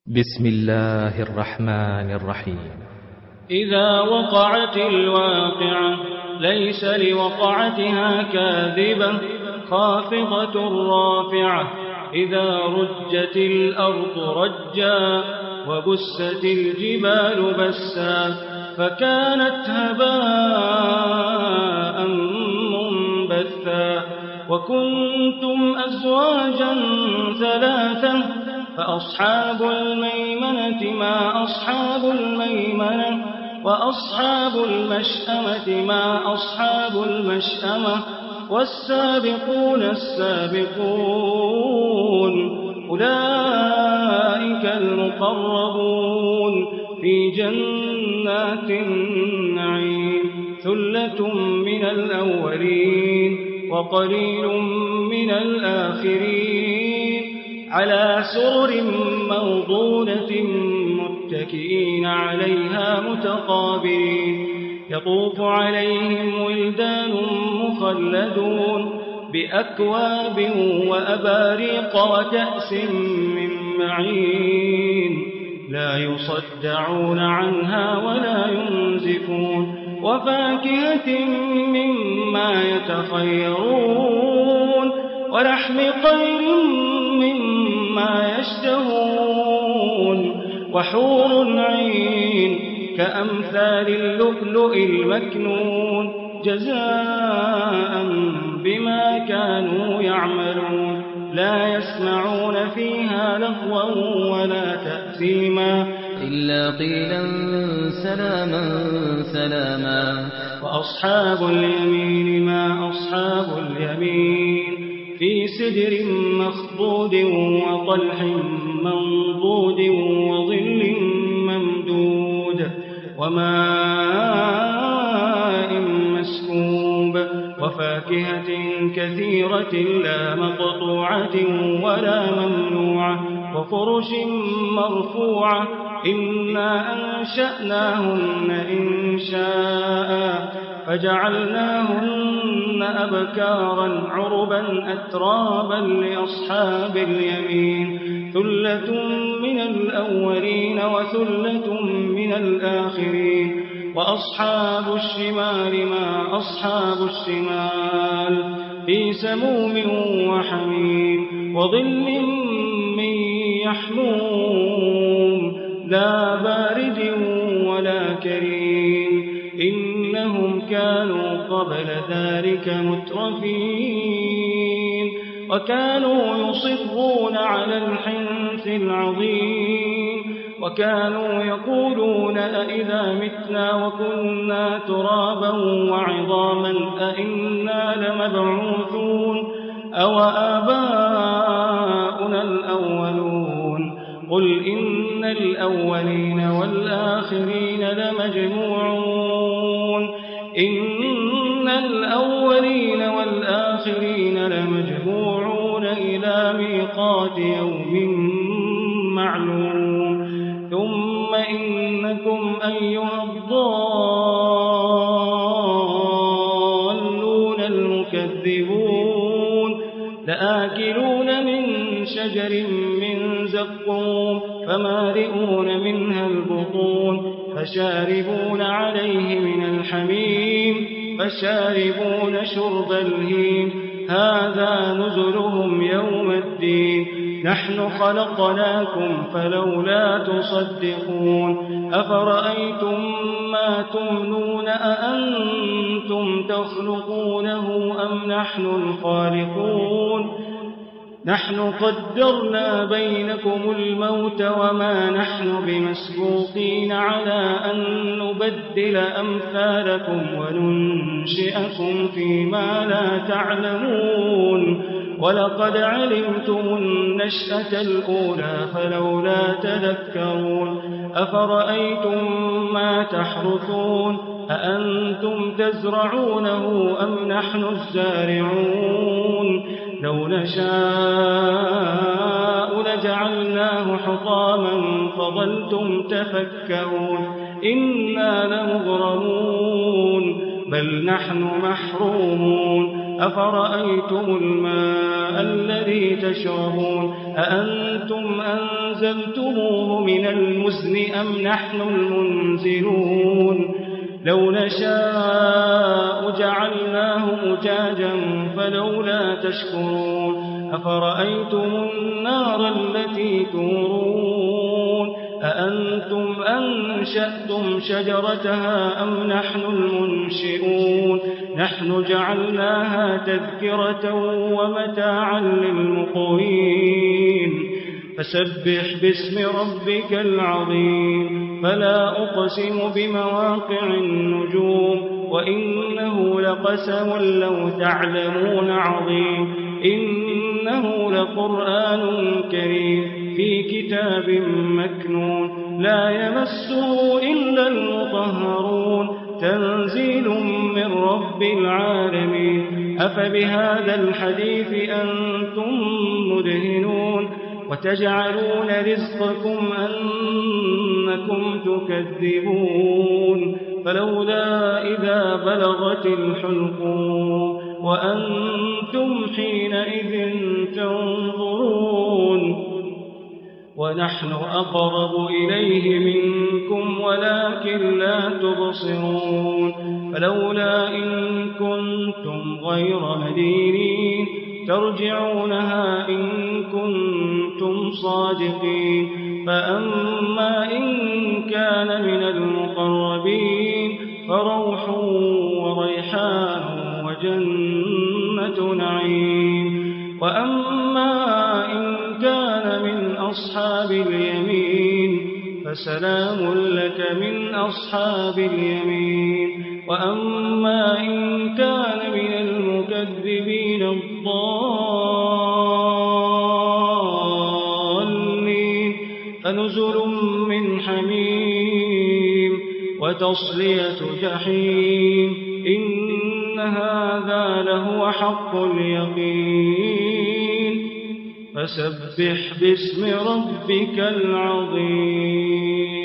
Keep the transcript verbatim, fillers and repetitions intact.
بسم الله الرحمن الرحيم. إذا وقعت الواقعة ليس لوقعتها كاذبة خافضة رافعة إذا رجت الأرض رجا وبست الجبال بسا فكانت هباء منبثا وكنتم أزواجا ثلاثة فأصحاب الميمنة ما أصحاب الميمنة وأصحاب المشأمة ما أصحاب المشأمة والسابقون السابقون أولئك المقربون في جنات النعيم ثلة من الأولين وقليل من الآخرين على سرر موضونة متكئين عليها متقابلين يطوف عليهم ولدان مخلدون بأكواب وأباريق وكأس من معين لا يصدعون عنها ولا ينزفون وفاكهة مما يتخيرون ولحم طير مما يشتهون وحور عين كأمثال اللؤلؤ المكنون جزاء بما كانوا يعملون لا يسمعون فيها لغوا ولا تأثيما إلا قيلا سلاما سلاما وأصحاب اليمين ما أصحاب اليمين في سدر مخضود وطلح منضود وظل ممدود وماء مسكوب وفاكهة كثيرة لا مقطوعة ولا ممنوعة وفرش مرفوعة إنا أنشأناهن إنشاء فجعلناهن أبكارا عربا أترابا لأصحاب اليمين ثلة من الأولين وثلة من الآخرين وأصحاب الشمال ما أصحاب الشمال في سموم وحميم وظل من يحموم لا بارد ولا كريم إنهم كانوا قبل ذلك مترفين وكانوا يصرون على الحنث العظيم وكانوا يقولون أئذا متنا وكنا ترابا وعظاما أئنا لمبعوثون أو آباؤنا الأولون قل إن الأولين والآخرين لمجموعون إن الأولين والآخرين لمجموعون إلى ميقات يوم معلوم ثم إنكم أيها الضالون المكذبون لآكلون من شجر من زقوم فمالئون منها البطون فشاربون عليه من الحميم فشاربون شرب الهيم هذا نزلهم يوم الدين نحن خلقناكم فلولا تصدقون أفرأيتم ما تمنون أأنتم تخلقونه أم نحن الخالقون نحن قدرنا بينكم الموت وما نحن بمسبوقين على أن نبدل أمثالكم وننشئكم فيما لا تعلمون ولقد علمتم النشأة الأولى فلولا تذكرون أفرأيتم ما تحرثون أأنتم تزرعونه أم نحن الزارعون لو نشاء لجعلناه حطاما فظلتم تفكرون إنا لمغرمون بل نحن محرومون أفرأيتم الماء الذي تشربون أأنتم أنزلتموه من المزن أم نحن المنزلون لو نشاء جعلناه أجاجا فلولا تشكرون أفرأيتم النار التي تورون أأنتم أنشأتم شجرتها أم نحن المنشئون نحن جعلناها تذكرة ومتاعا للمقوين فسبح باسم ربك العظيم فلا أقسم بمواقع النجوم وإنه لقسم لو تعلمون عظيم إنه لقرآن كريم في كتاب مكنون لا يمسه إلا المطهرون تنزيل من رب العالمين أفبهذا الحديث أنتم مدهنون وتجعلون رزقكم أنكم تكذبون فلولا إذا بلغت الحلقوم وأنتم حينئذ تنظرون ونحن أقرب إليه منكم ولكن لا تبصرون فلولا إن كنتم غير مدينين ترجعونها إن كنتم صادقين فأما إن كان من المقربين فروح وريحان وجنة نعيم وأما إن كان من أصحاب اليمين فسلام لك من أصحاب اليمين وأما إن كان من المكذبين الضالين فنزل من حميم وتصلية جحيم إن هذا لهو حق اليقين فسبح باسم ربك العظيم